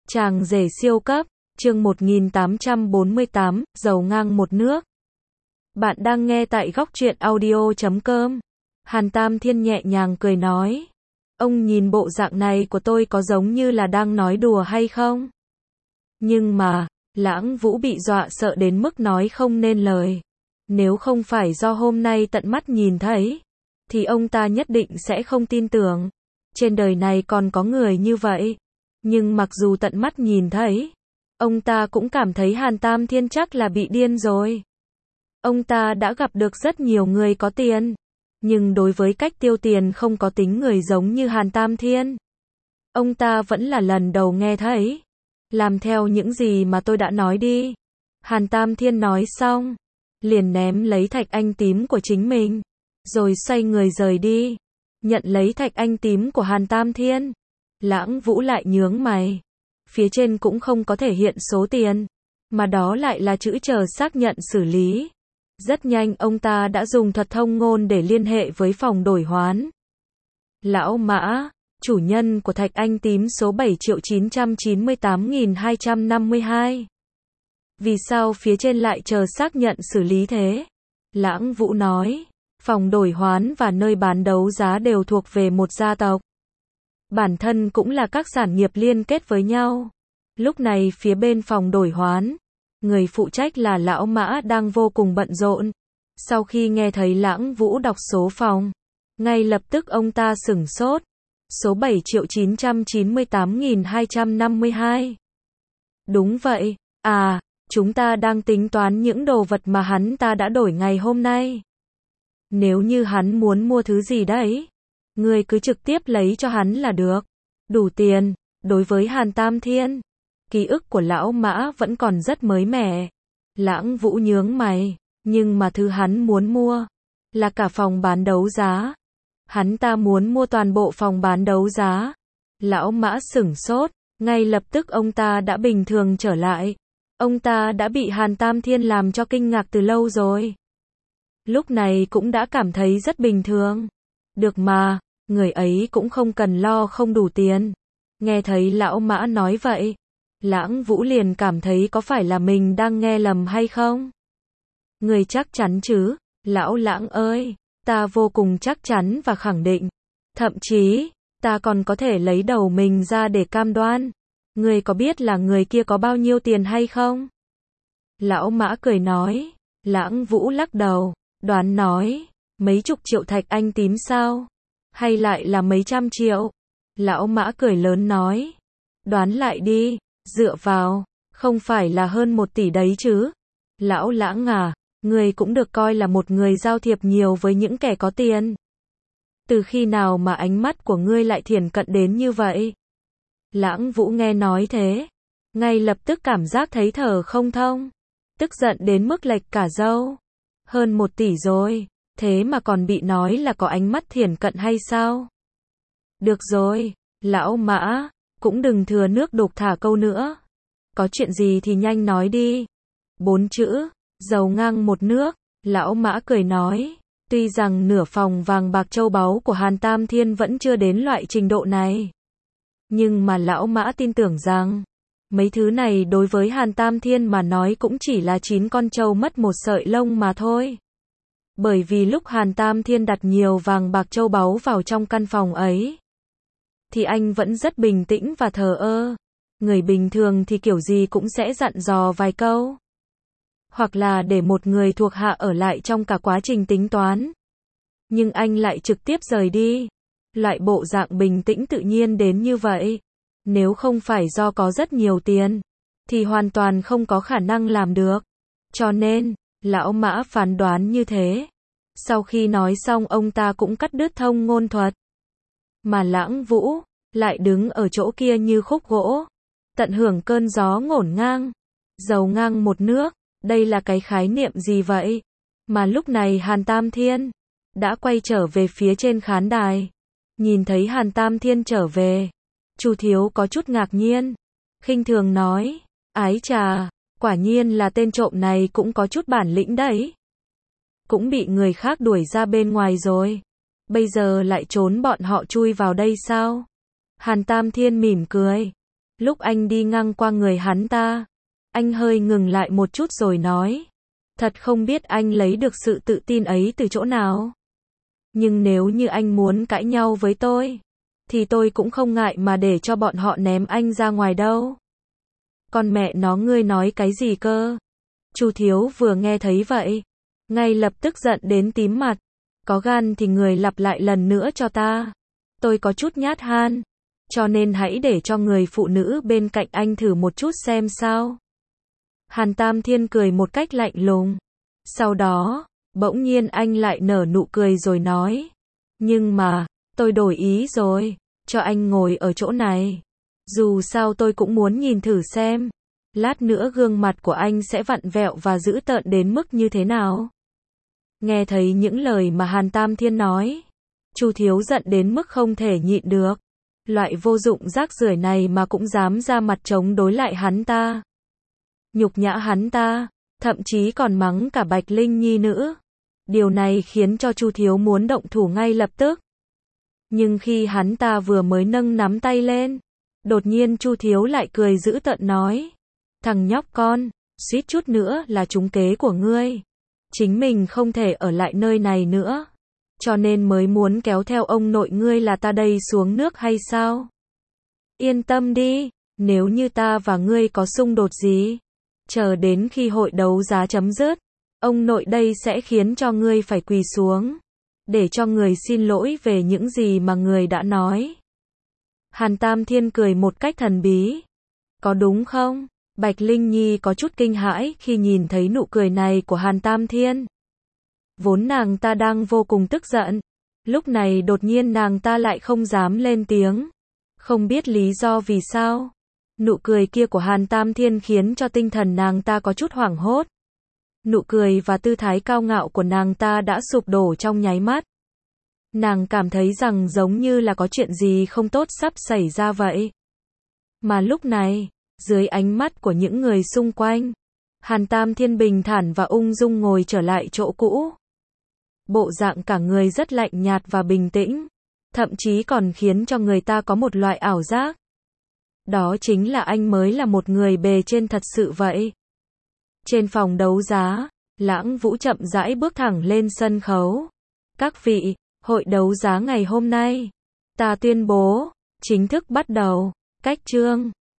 Chàng rể siêu cấp, chương 1848, dầu ngang một nước. Bạn đang nghe tại góc truyện audio.com. Hàn Tam Thiên nhẹ nhàng cười nói. Ông nhìn bộ dạng này của tôi có giống như là đang nói đùa hay không? Nhưng mà, Lãng Vũ bị dọa sợ đến mức nói không nên lời. Nếu không phải do hôm nay tận mắt nhìn thấy, thì ông ta nhất định sẽ không tin tưởng. Trên đời này còn có người như vậy. Nhưng mặc dù tận mắt nhìn thấy, ông ta cũng cảm thấy Hàn Tam Thiên chắc là bị điên rồi. Ông ta đã gặp được rất nhiều người có tiền, nhưng đối với cách tiêu tiền không có tính người giống như Hàn Tam Thiên, ông ta vẫn là lần đầu nghe thấy. Làm theo những gì mà tôi đã nói đi. Hàn Tam Thiên nói xong, liền ném lấy thạch anh tím của chính mình, rồi xoay người rời đi. Nhận lấy thạch anh tím của Hàn Tam Thiên, Lãng Vũ lại nhướng mày. Phía trên cũng không có thể hiện số tiền, mà đó lại là chữ chờ xác nhận xử lý. Rất nhanh ông ta đã dùng thuật thông ngôn để liên hệ với phòng đổi hoán. Lão Mã, chủ nhân của thạch anh tím số 7.998.252. Vì sao phía trên lại chờ xác nhận xử lý thế? Lãng Vũ nói, phòng đổi hoán và nơi bán đấu giá đều thuộc về một gia tộc. Bản thân cũng là các sản nghiệp liên kết với nhau. Lúc này phía bên phòng đổi hoán, người phụ trách là Lão Mã đang vô cùng bận rộn. Sau khi nghe thấy Lãng Vũ đọc số phòng, ngay lập tức ông ta sửng sốt. Số 7.998.252. Đúng vậy, chúng ta đang tính toán những đồ vật mà hắn ta đã đổi ngày hôm nay. Nếu như hắn muốn mua thứ gì đấy, người cứ trực tiếp lấy cho hắn là được. Đủ tiền. Đối với Hàn Tam Thiên, ký ức của Lão Mã vẫn còn rất mới mẻ. Lãng Vũ nhướng mày, nhưng mà thứ hắn muốn mua là cả phòng bán đấu giá. Hắn ta muốn mua toàn bộ phòng bán đấu giá. Lão Mã sửng sốt, ngay lập tức ông ta đã bình thường trở lại. Ông ta đã bị Hàn Tam Thiên làm cho kinh ngạc từ lâu rồi. Lúc này cũng đã cảm thấy rất bình thường. Được mà, người ấy cũng không cần lo không đủ tiền. Nghe thấy Lão Mã nói vậy, Lãng Vũ liền cảm thấy có phải là mình đang nghe lầm hay không? Người chắc chắn chứ? Lão Lãng ơi, ta vô cùng chắc chắn và khẳng định. Thậm chí, ta còn có thể lấy đầu mình ra để cam đoan. Người có biết là người kia có bao nhiêu tiền hay không? Lão Mã cười nói. Lãng Vũ lắc đầu, đoán nói, mấy chục triệu thạch anh tím sao? Hay lại là mấy trăm triệu? Lão Mã cười lớn nói, đoán lại đi, dựa vào, không phải là hơn 1 tỷ đấy chứ? Lão Lãng à, người cũng được coi là một người giao thiệp nhiều với những kẻ có tiền. Từ khi nào mà ánh mắt của ngươi lại thiển cận đến như vậy? Lãng Vũ nghe nói thế, ngay lập tức cảm giác thấy thở không thông, tức giận đến mức lệch cả râu. Hơn 1 tỷ rồi, thế mà còn bị nói là có ánh mắt thiển cận hay sao? Được rồi, Lão Mã, cũng đừng thừa nước đục thả câu nữa. Có chuyện gì thì nhanh nói đi. 4 chữ, dầu ngang một nước. Lão Mã cười nói, tuy rằng nửa phòng vàng bạc châu báu của Hàn Tam Thiên vẫn chưa đến loại trình độ này, nhưng mà Lão Mã tin tưởng rằng, mấy thứ này đối với Hàn Tam Thiên mà nói cũng chỉ là 9 con trâu mất một sợi lông mà thôi. Bởi vì lúc Hàn Tam Thiên đặt nhiều vàng bạc châu báu vào trong căn phòng ấy, thì anh vẫn rất bình tĩnh và thờ ơ. Người bình thường thì kiểu gì cũng sẽ dặn dò vài câu, hoặc là để một người thuộc hạ ở lại trong cả quá trình tính toán. Nhưng anh lại trực tiếp rời đi. Loại bộ dạng bình tĩnh tự nhiên đến như vậy, nếu không phải do có rất nhiều tiền, thì hoàn toàn không có khả năng làm được. Cho nên, Lão Mã phán đoán như thế. Sau khi nói xong ông ta cũng cắt đứt thông ngôn thuật. Mà Lãng Vũ lại đứng ở chỗ kia như khúc gỗ, tận hưởng cơn gió ngổn ngang. Dầu ngang một nước, đây là cái khái niệm gì vậy? Mà lúc này Hàn Tam Thiên đã quay trở về phía trên khán đài. Nhìn thấy Hàn Tam Thiên trở về, Chu Thiếu có chút ngạc nhiên, khinh thường nói, ái chà, quả nhiên là tên trộm này cũng có chút bản lĩnh đấy. Cũng bị người khác đuổi ra bên ngoài rồi, bây giờ lại trốn bọn họ chui vào đây sao? Hàn Tam Thiên mỉm cười, Lúc anh đi ngang qua người hắn ta, anh hơi ngừng lại một chút rồi nói. Thật không biết anh lấy được sự tự tin ấy từ chỗ nào. Nhưng nếu như anh muốn cãi nhau với tôi, thì tôi cũng không ngại mà để cho bọn họ ném anh ra ngoài đâu. Con mẹ nó, ngươi nói cái gì cơ? Chu Thiếu vừa nghe thấy vậy, ngay lập tức giận đến tím mặt. Có gan thì người lặp lại lần nữa cho ta. Tôi có chút nhát gan, cho nên hãy để cho người phụ nữ bên cạnh anh thử một chút xem sao. Hàn Tam Thiên cười một cách lạnh lùng. Sau đó, bỗng nhiên anh lại nở nụ cười rồi nói. Nhưng mà, tôi đổi ý rồi, cho anh ngồi ở chỗ này. Dù sao tôi cũng muốn nhìn thử xem, lát nữa gương mặt của anh sẽ vặn vẹo và dữ tợn đến mức như thế nào. Nghe thấy những lời mà Hàn Tam Thiên nói, Chu Thiếu giận đến mức không thể nhịn được. Loại vô dụng rác rưởi này mà cũng dám ra mặt chống đối lại hắn ta. Nhục nhã hắn ta, thậm chí còn mắng cả Bạch Linh Nhi nữa. Điều này khiến cho Chu Thiếu muốn động thủ ngay lập tức. Nhưng khi hắn ta vừa mới nâng nắm tay lên, đột nhiên Chu Thiếu lại cười dữ tợn nói. Thằng nhóc con, suýt chút nữa là trúng kế của ngươi. Chính mình không thể ở lại nơi này nữa, cho nên mới muốn kéo theo ông nội ngươi là ta đây xuống nước hay sao? Yên tâm đi, nếu như ta và ngươi có xung đột gì, chờ đến khi hội đấu giá chấm dứt, ông nội đây sẽ khiến cho ngươi phải quỳ xuống, để cho người xin lỗi về những gì mà người đã nói. Hàn Tam Thiên cười một cách thần bí. Có đúng không? Bạch Linh Nhi có chút kinh hãi khi nhìn thấy nụ cười này của Hàn Tam Thiên. Vốn nàng ta đang vô cùng tức giận, lúc này đột nhiên nàng ta lại không dám lên tiếng. Không biết lý do vì sao. Nụ cười kia của Hàn Tam Thiên khiến cho tinh thần nàng ta có chút hoảng hốt. Nụ cười và tư thái cao ngạo của nàng ta đã sụp đổ trong nháy mắt. Nàng cảm thấy rằng giống như là có chuyện gì không tốt sắp xảy ra vậy. Mà lúc này, dưới ánh mắt của những người xung quanh, Hàn Tam Thiên bình thản và ung dung ngồi trở lại chỗ cũ. Bộ dạng cả người rất lạnh nhạt và bình tĩnh, thậm chí còn khiến cho người ta có một loại ảo giác. Đó chính là anh mới là một người bề trên thật sự vậy. Trên phòng đấu giá, Lãng Vũ chậm rãi bước thẳng lên sân khấu. Các vị, hội đấu giá ngày hôm nay, ta tuyên bố, chính thức bắt đầu. Cách chương